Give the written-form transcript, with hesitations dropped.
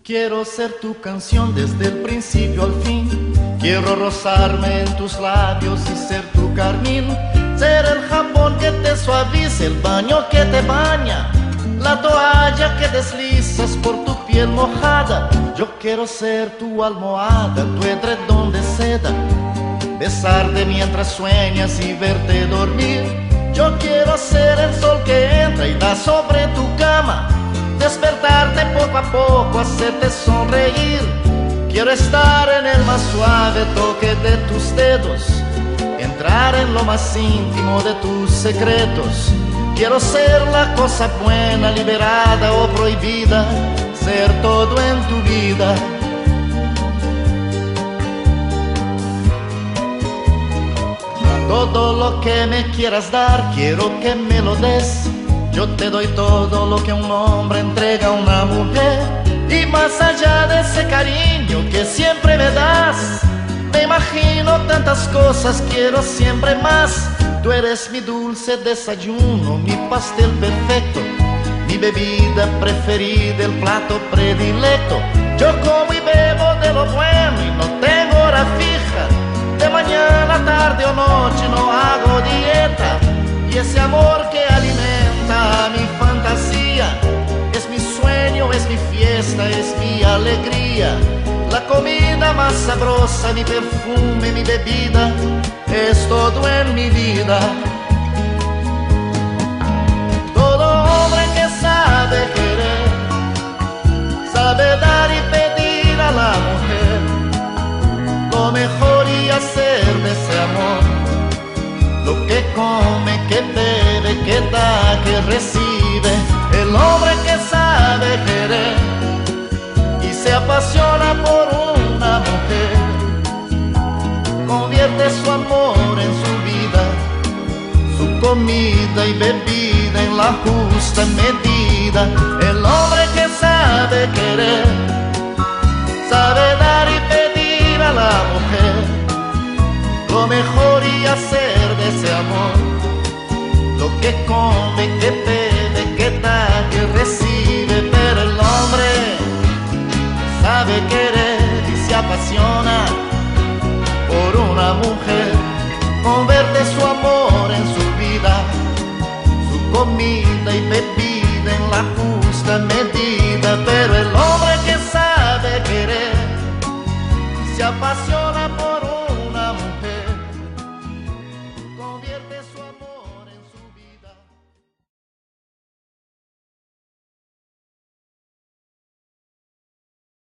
Quiero ser tu canción desde el principio al fin. Quiero rozarme en tus labios y ser tu carmín. Ser el jabón que te suaviza, el baño que te baña, la toalla que deslizas por tu piel mojada. Yo quiero ser tu almohada, tu edredón de seda, besarte mientras sueñas y verte dormir. Yo quiero ser el sol que entra y da sobre tu cama, despertarte poco a poco, hacerte sonreír. Quiero estar en el más suave toque de tus dedos, entrar en lo más íntimo de tus secretos. Quiero ser la cosa buena, liberada o prohibida, ser todo en tu vida. Todo lo que me quieras dar, quiero que me lo des. Yo te doy todo lo que un hombre entrega a una mujer. Y más allá de ese cariño que siempre me das, me imagino tantas cosas, quiero siempre más. Tú eres mi dulce desayuno, mi pastel perfecto, mi bebida preferida, el plato predilecto. Yo como y bebo de lo bueno y no tengo hora fija. De mañana, tarde o noche no hago dieta. Y ese amor que alimenta mi fantasía es mi sueño, es mi fiesta, es mi alegría. La comida más sabrosa, mi perfume, mi bebida, es todo en mi vida. Todo hombre que sabe querer, sabe dar y pedir a la mujer lo mejor y hacer de ese amor lo que come, que bebe, que da, que recibe. El hombre que sabe querer y se apasiona por una mujer, convierte su amor en su vida, su comida y bebida en la justa medida. El hombre que sabe querer, sabe dar y pedir a la mujer lo mejor y hacer de ese amor lo que come, que bebe, que da, que recibe. Pero el hombre sabe querer y se apasiona por una mujer, convierte su amor en su vida, su comida y bebida en la justa medida. Pero el hombre que sabe querer y se apasiona por